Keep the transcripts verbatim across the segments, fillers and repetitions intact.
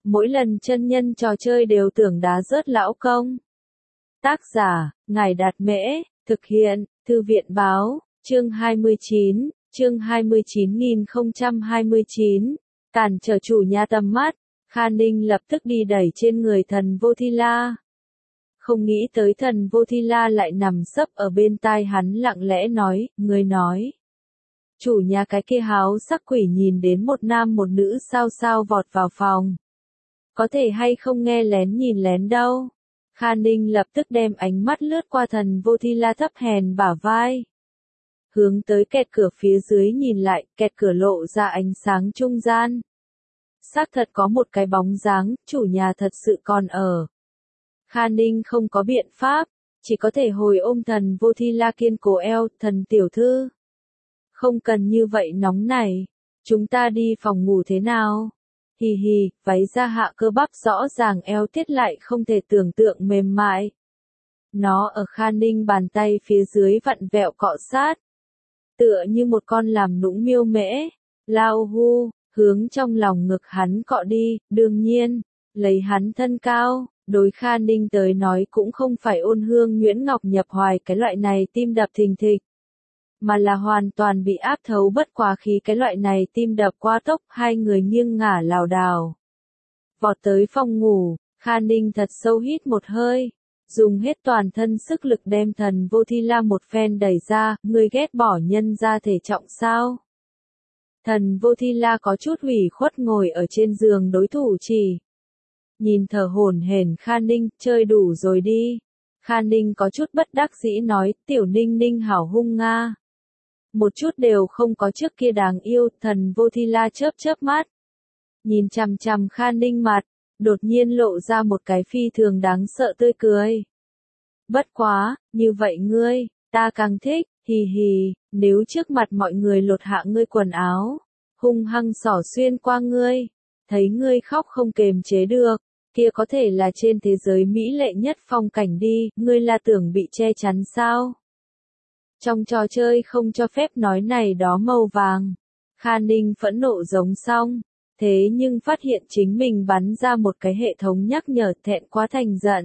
mỗi lần chân nhân trò chơi đều tưởng đá rớt lão công. Tác giả, Ngài Đạt Mễ, thực hiện, Thư viện Báo, chương hai mươi chín, chương hai mươi chín nghìn không trăm hai mươi chín, cản trở chủ nhà tầm mắt, Kha Ninh lập tức đi đẩy trên người thần Vô Thi La. Không nghĩ tới thần Vô Thi La lại nằm sấp ở bên tai hắn lặng lẽ nói, người nói. Chủ nhà cái kia háo sắc quỷ nhìn đến một nam một nữ sao sao vọt vào phòng. Có thể hay không nghe lén nhìn lén đâu. Kha Ninh lập tức đem ánh mắt lướt qua thần Vô Thi La thấp hèn bả vai. Hướng tới kẹt cửa phía dưới nhìn lại, kẹt cửa lộ ra ánh sáng trung gian. Xác thật có một cái bóng dáng, chủ nhà thật sự còn ở. Kha Ninh không có biện pháp, chỉ có thể hồi ôm thần Vô Thi La kiên cố eo, thần tiểu thư. Không cần như vậy nóng này, chúng ta đi phòng ngủ thế nào? Hì hì, váy da hạ cơ bắp rõ ràng eo tiết lại không thể tưởng tượng mềm mại. Nó ở Kha Ninh bàn tay phía dưới vặn vẹo cọ sát. Tựa như một con làm nũng miêu mễ, lao hu, hướng trong lòng ngực hắn cọ đi, đương nhiên, lấy hắn thân cao, đối Kha Ninh tới nói cũng không phải ôn hương nhuyễn ngọc nhập hoài cái loại này tim đập thình thịch. Mà là hoàn toàn bị áp thấu bất quá khí cái loại này tim đập qua tốc, hai người nghiêng ngả lảo đảo. Vọt tới phòng ngủ, Kha Ninh thật sâu hít một hơi, dùng hết toàn thân sức lực đem thần Vô Thi La một phen đẩy ra, ngươi ghét bỏ nhân ra thể trọng sao? Thần Vô Thi La có chút ủy khuất ngồi ở trên giường đối thủ chỉ. Nhìn thở hổn hển Kha Ninh, chơi đủ rồi đi. Kha Ninh có chút bất đắc dĩ nói, tiểu Ninh Ninh hảo hung nga. Một chút đều không có trước kia đáng yêu, thần Vô Thi La chớp chớp mắt. Nhìn chằm chằm Kha Ninh mặt, đột nhiên lộ ra một cái phi thường đáng sợ tươi cười. Bất quá, như vậy ngươi, ta càng thích, hì hì, nếu trước mặt mọi người lột hạ ngươi quần áo, hung hăng xỏ xuyên qua ngươi, thấy ngươi khóc không kềm chế được, kia có thể là trên thế giới mỹ lệ nhất phong cảnh đi, ngươi là tưởng bị che chắn sao? Trong trò chơi không cho phép nói này đó màu vàng. Kha Ninh phẫn nộ giống xong, thế nhưng phát hiện chính mình bắn ra một cái hệ thống nhắc nhở thẹn quá thành giận.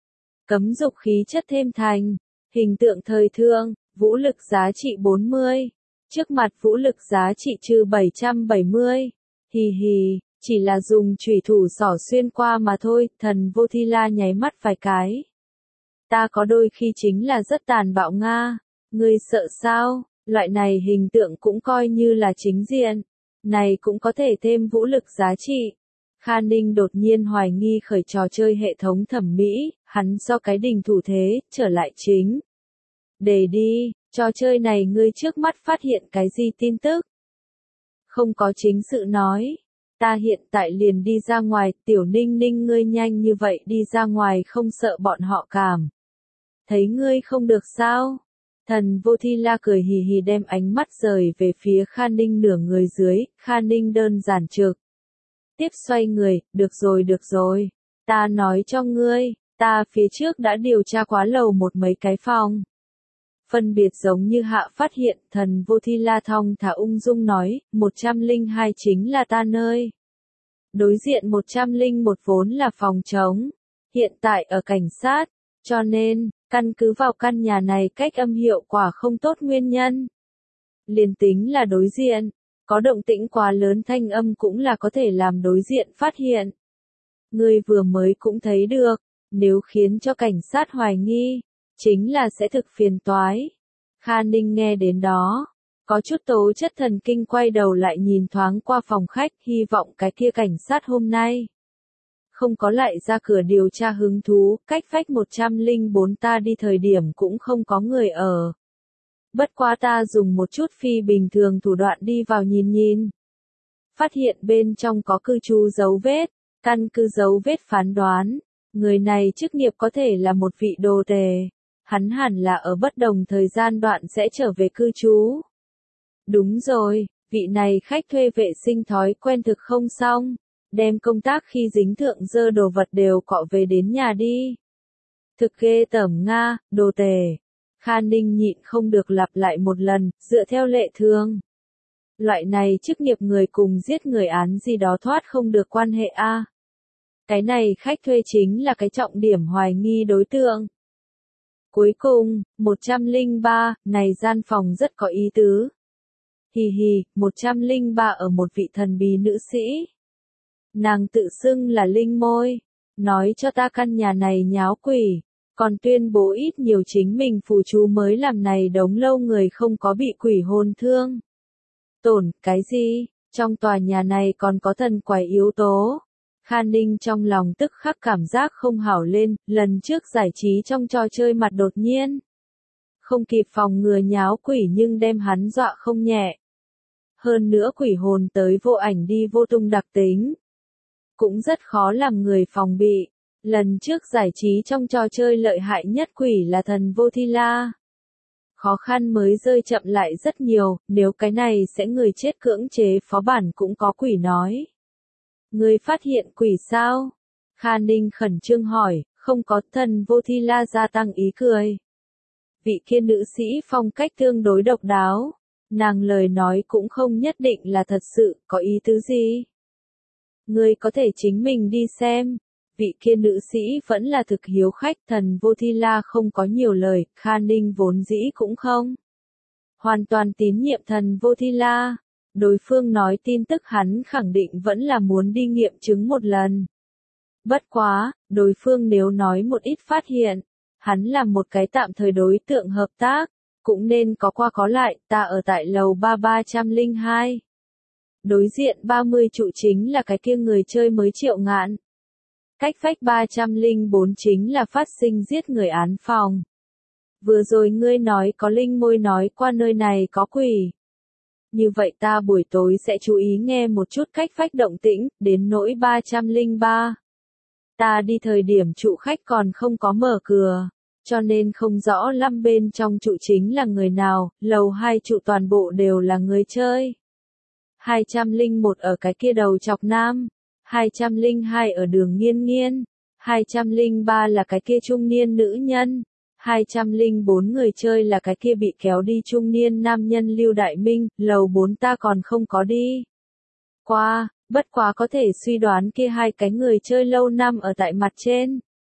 Cấm dục khí chất thêm thành, hình tượng thời thương, vũ lực giá trị bốn mươi, trước mặt vũ lực giá trị trừ bảy trăm bảy mươi, hì hì, chỉ là dùng chủy thủ xỏ xuyên qua mà thôi, thần Vô Thi La nháy mắt vài cái. Ta có đôi khi chính là rất tàn bạo nga. Ngươi sợ sao, loại này hình tượng cũng coi như là chính diện, này cũng có thể thêm vũ lực giá trị. Kha Ninh đột nhiên hoài nghi khởi trò chơi hệ thống thẩm mỹ, hắn do cái đình thủ thế, trở lại chính. Để đi, trò chơi này ngươi trước mắt phát hiện cái gì tin tức? Không có chính sự nói, ta hiện tại liền đi ra ngoài, tiểu Ninh Ninh ngươi nhanh như vậy đi ra ngoài không sợ bọn họ cảm. Thấy ngươi không được sao? Thần Vô Thi La cười hì hì đem ánh mắt rời về phía Kha Ninh nửa người dưới, Kha Ninh đơn giản trực. Tiếp xoay người, được rồi được rồi, ta nói cho ngươi, ta phía trước đã điều tra quá lầu một mấy cái phòng. Phân biệt giống như hạ phát hiện, thần Vô Thi La thong thả ung dung nói, một trăm lẻ hai chính là ta nơi. Đối diện một trăm lẻ một vốn là phòng trống, hiện tại ở cảnh sát, cho nên, căn cứ vào căn nhà này cách âm hiệu quả không tốt nguyên nhân. Liền tính là đối diện, có động tĩnh quá lớn thanh âm cũng là có thể làm đối diện phát hiện. Ngươi vừa mới cũng thấy được, nếu khiến cho cảnh sát hoài nghi, chính là sẽ thực phiền toái. Kha Ninh nghe đến đó, có chút tố chất thần kinh quay đầu lại nhìn thoáng qua phòng khách, hy vọng cái kia cảnh sát hôm nay không có lại ra cửa điều tra hứng thú, cách vách một trăm lẻ bốn ta đi thời điểm cũng không có người ở. Bất quá ta dùng một chút phi bình thường thủ đoạn đi vào nhìn nhìn. Phát hiện bên trong có cư trú dấu vết, căn cứ dấu vết phán đoán, người này chức nghiệp có thể là một vị đồ tề. Hắn hẳn là ở bất đồng thời gian đoạn sẽ trở về cư trú. Đúng rồi, vị này khách thuê vệ sinh thói quen thực không xong. Đem công tác khi dính thượng dơ đồ vật đều cọ về đến nhà đi. Thực ghê tởm nga, đồ tề. Kha Ninh nhịn không được lặp lại một lần, dựa theo lệ thường. Loại này chức nghiệp người cùng giết người án gì đó thoát không được quan hệ a. Cái này khách thuê chính là cái trọng điểm hoài nghi đối tượng. Cuối cùng, một trăm lẻ ba, này gian phòng rất có ý tứ. Hì hì, một trăm lẻ ba ở một vị thần bí nữ sĩ. Nàng tự xưng là Linh Môi, nói cho ta căn nhà này nháo quỷ, còn tuyên bố ít nhiều chính mình phù chú mới làm này đống lâu người không có bị quỷ hồn thương. Tổn, cái gì? Trong tòa nhà này còn có thần quái yếu tố. Khan Ninh trong lòng tức khắc cảm giác không hảo lên, lần trước giải trí trong trò chơi mặt đột nhiên. Không kịp phòng ngừa nháo quỷ nhưng đem hắn dọa không nhẹ. Hơn nữa quỷ hồn tới vô ảnh đi vô tung đặc tính. Cũng rất khó làm người phòng bị. Lần trước giải trí trong trò chơi lợi hại nhất quỷ là thần Vô Thi La. Khó khăn mới rơi chậm lại rất nhiều, nếu cái này sẽ người chết cưỡng chế phó bản cũng có quỷ nói. Người phát hiện quỷ sao? Khan Ninh khẩn trương hỏi, không có. Thần Vô Thi La gia tăng ý cười. Vị kia nữ sĩ phong cách tương đối độc đáo. Nàng lời nói cũng không nhất định là thật sự, có ý tứ gì? Người có thể chính mình đi xem. Vị kia nữ sĩ vẫn là thực hiếu khách. Thần Vô Thi La không có nhiều lời, Khan Ninh vốn dĩ cũng không. Hoàn toàn tín nhiệm thần Vô Thi La. Đối phương nói tin tức hắn khẳng định vẫn là muốn đi nghiệm chứng một lần. Bất quá, đối phương nếu nói một ít phát hiện, hắn là một cái tạm thời đối tượng hợp tác, cũng nên có qua có lại. Ta ở tại lầu ba ba trăm lẻ hai. Đối diện ba mươi trụ chính là cái kia người chơi mới Triệu Ngạn. Cách vách ba trăm lẻ bốn chính là phát sinh giết người án phòng. Vừa rồi ngươi nói có Linh Môi nói qua nơi này có quỷ. Như vậy ta buổi tối sẽ chú ý nghe một chút cách vách động tĩnh, đến nỗi ba trăm lẻ ba. Ta đi thời điểm trụ khách còn không có mở cửa, cho nên không rõ lắm bên trong trụ chính là người nào. Lầu hai trụ toàn bộ đều là người chơi. hai trăm lẻ một ở cái kia đầu chọc nam. hai trăm lẻ hai ở đường Nghiên Nghiên. hai trăm lẻ ba là cái kia trung niên nữ nhân. hai trăm lẻ bốn người chơi là cái kia bị kéo đi trung niên nam nhân Lưu Đại Minh. Lầu bốn ta còn không có đi qua, bất quá có thể suy đoán kia hai cái người chơi lâu năm ở tại mặt trên.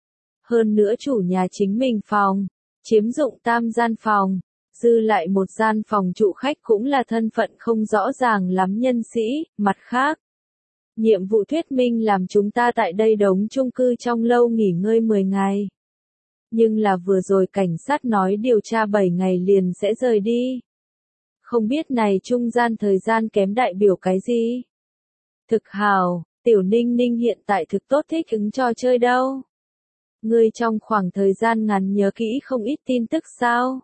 Hơn nữa chủ nhà chính mình phòng, chiếm dụng tam gian phòng, dư lại một gian phòng trụ khách cũng là thân phận không rõ ràng lắm nhân sĩ. Mặt khác, nhiệm vụ thuyết minh làm chúng ta tại đây đống chung cư trong lâu nghỉ ngơi mười ngày. Nhưng là vừa rồi cảnh sát nói điều tra bảy ngày liền sẽ rời đi. Không biết này trung gian thời gian kém đại biểu cái gì? Thực hào, Tiểu Ninh Ninh hiện tại thực tốt thích ứng trò chơi đâu. Ngươi trong khoảng thời gian ngắn nhớ kỹ không ít tin tức sao?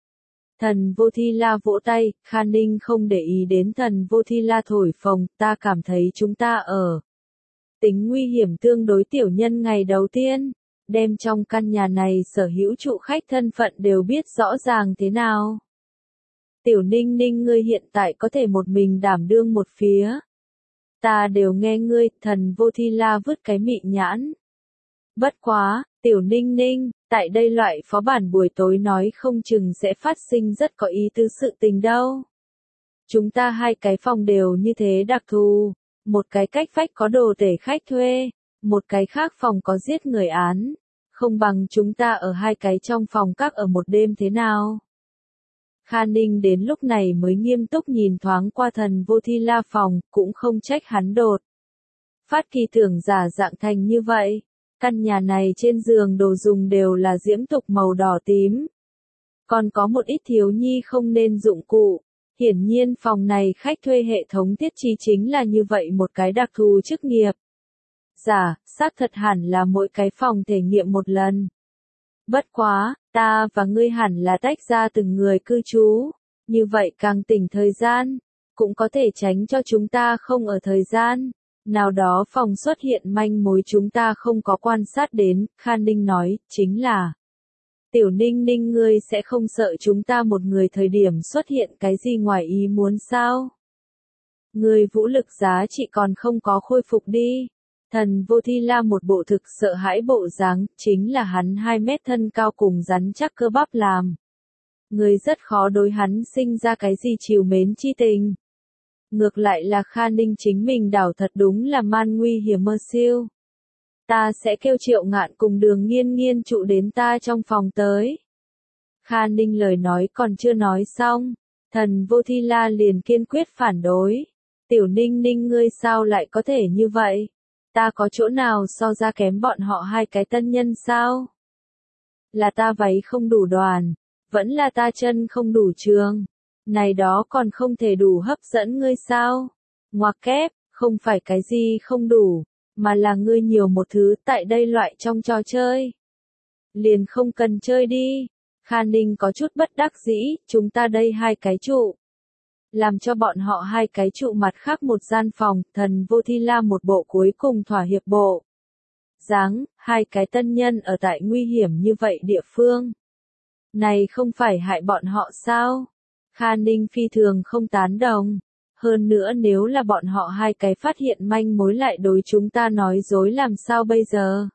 Thần Vô Thi La vỗ tay. Khan Ninh không để ý đến thần Vô Thi La thổi phồng. Ta cảm thấy chúng ta ở tính nguy hiểm tương đối tiểu nhân ngày đầu tiên. Đem trong căn nhà này sở hữu trụ khách thân phận đều biết rõ ràng thế nào. Tiểu Ninh Ninh ngươi hiện tại có thể một mình đảm đương một phía. Ta đều nghe ngươi. Thần Vô Thi La vứt cái mị nhãn. Bất quá, Tiểu Ninh Ninh, tại đây loại phó bản buổi tối nói không chừng sẽ phát sinh rất có ý tứ sự tình đâu. Chúng ta hai cái phòng đều như thế đặc thù. Một cái cách vách có đồ tể khách thuê. Một cái khác phòng có giết người án. Không bằng chúng ta ở hai cái trong phòng các ở một đêm thế nào? Khan Ninh đến lúc này mới nghiêm túc nhìn thoáng qua thần Vô Thi La phòng, cũng không trách hắn đột phát kỳ tưởng giả dạng thành như vậy. Căn nhà này trên giường đồ dùng đều là diễm tục màu đỏ tím. Còn có một ít thiếu nhi không nên dụng cụ. Hiển nhiên phòng này khách thuê hệ thống thiết trí chính là như vậy một cái đặc thù chức nghiệp. Giả, xác thật hẳn là mỗi cái phòng thể nghiệm một lần. Bất quá, ta và ngươi hẳn là tách ra từng người cư trú. Như vậy càng tỉnh thời gian, cũng có thể tránh cho chúng ta không ở thời gian nào đó phòng xuất hiện manh mối chúng ta không có quan sát đến. Khan Ninh nói, chính là Tiểu Ninh Ninh ngươi sẽ không sợ chúng ta một người thời điểm xuất hiện cái gì ngoài ý muốn sao? Ngươi vũ lực giá trị còn không có khôi phục đi. Thần Vô Thi La một bộ thực sợ hãi bộ dáng, chính là hắn hai mét thân cao cùng rắn chắc cơ bắp làm. Người rất khó đối hắn sinh ra cái gì trìu mến chi tình. Ngược lại là Kha Ninh chính mình đảo thật đúng là man nguy hiểm mơ siêu. Ta sẽ kêu Triệu Ngạn cùng Đường Nghiên Nghiên trụ đến ta trong phòng tới. Kha Ninh lời nói còn chưa nói xong, Thần Vô Thi La liền kiên quyết phản đối. Tiểu Ninh Ninh ngươi sao lại có thể như vậy? Ta có chỗ nào so ra kém bọn họ hai cái tân nhân sao? Là ta váy không đủ đoàn, vẫn là ta chân không đủ trường. Này đó còn không thể đủ hấp dẫn ngươi sao? Ngoặc kép, không phải cái gì không đủ, mà là ngươi nhiều một thứ tại đây loại trong trò chơi. Liền không cần chơi đi. Kha Ninh có chút bất đắc dĩ, chúng ta đây hai cái trụ. Làm cho bọn họ hai cái trụ mặt khác một gian phòng, Thần Vô Thi La một bộ cuối cùng thỏa hiệp bộ. Dáng, hai cái tân nhân ở tại nguy hiểm như vậy địa phương. Này không phải hại bọn họ sao? Kha Ninh phi thường không tán đồng. Hơn nữa nếu là bọn họ hai cái phát hiện manh mối lại đối chúng ta nói dối làm sao bây giờ?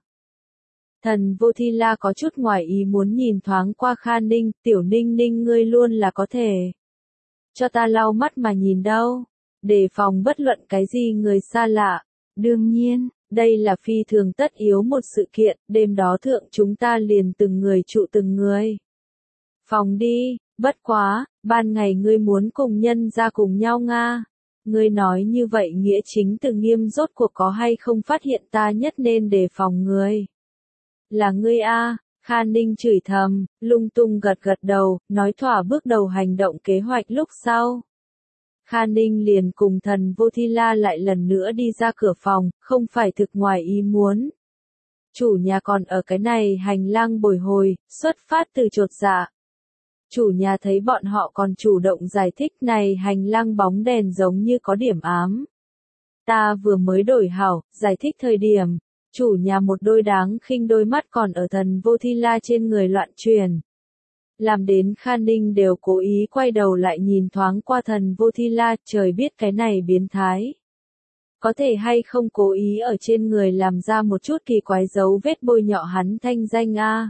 Thần Vô Thi La có chút ngoài ý muốn nhìn thoáng qua Kha Ninh, Tiểu Ninh Ninh ngươi luôn là có thể. Cho ta lau mắt mà nhìn đâu, đề phòng bất luận cái gì người xa lạ. Đương nhiên, đây là phi thường tất yếu một sự kiện, đêm đó thượng chúng ta liền từng người trụ từng người. Phòng đi, bất quá, ban ngày ngươi muốn cùng nhân ra cùng nhau Nga. Ngươi nói như vậy nghĩa chính từ nghiêm rốt cuộc có hay không phát hiện ta nhất nên đề phòng người. Là ngươi a. Kha Ninh chửi thầm, lung tung gật gật đầu, nói thỏa bước đầu hành động kế hoạch lúc sau. Kha Ninh liền cùng Thần Vô Thi La lại lần nữa đi ra cửa phòng, không phải thực ngoài ý muốn. Chủ nhà còn ở cái này hành lang bồi hồi, xuất phát từ chột dạ. Chủ nhà thấy bọn họ còn chủ động giải thích này hành lang bóng đèn giống như có điểm ám. Ta vừa mới đổi hảo, giải thích thời điểm. Chủ nhà một đôi đáng khinh đôi mắt còn ở Thần Vô Thi La trên người loạn truyền. Làm đến Kha Ninh đều cố ý quay đầu lại nhìn thoáng qua Thần Vô Thi La, trời biết cái này biến thái. Có thể hay không cố ý ở trên người làm ra một chút kỳ quái dấu vết bôi nhọ hắn thanh danh a.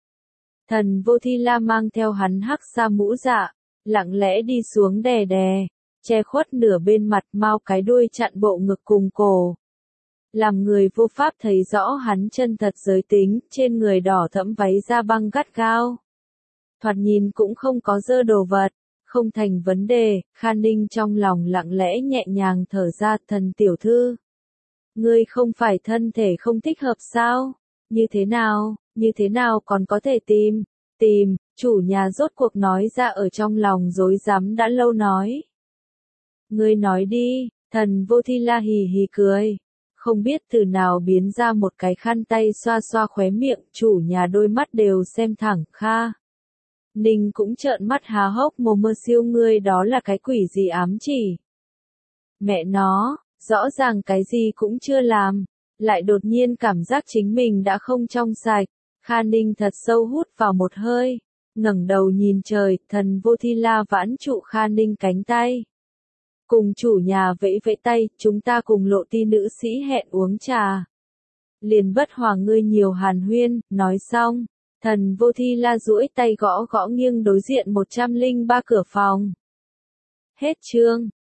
Thần Vô Thi La mang theo hắn hắc sa mũ dạ, lặng lẽ đi xuống đè đè, che khuất nửa bên mặt mau cái đuôi chặn bộ ngực cùng cổ. Làm người vô pháp thấy rõ hắn chân thật giới tính, trên người đỏ thẫm váy da băng gắt gao. Thoạt nhìn cũng không có dơ đồ vật, không thành vấn đề, Kha Ninh trong lòng lặng lẽ nhẹ nhàng thở ra, Thần tiểu thư. Ngươi không phải thân thể không thích hợp sao? Như thế nào, như thế nào còn có thể tìm, tìm, chủ nhà rốt cuộc nói ra ở trong lòng rối rắm đã lâu nói. Ngươi nói đi, Thần Vô Thi La hì hì cười. Không biết từ nào biến ra một cái khăn tay xoa xoa khóe miệng, chủ nhà đôi mắt đều xem thẳng Kha Ninh cũng trợn mắt há hốc mồm mơ siêu ngươi đó là cái quỷ gì ám chỉ. Mẹ nó, rõ ràng cái gì cũng chưa làm, lại đột nhiên cảm giác chính mình đã không trong sạch. Kha Ninh thật sâu hút vào một hơi, ngẩng đầu nhìn trời, Thần Vô Thi La vãn trụ Kha Ninh cánh tay. Cùng chủ nhà vẫy vẫy tay, chúng ta cùng Lộ Ti nữ sĩ hẹn uống trà. Liền bất hòa ngươi nhiều hàn huyên, nói xong, Thần Vô Thi La duỗi tay gõ gõ nghiêng đối diện một trăm lẻ ba cửa phòng. Hết chương.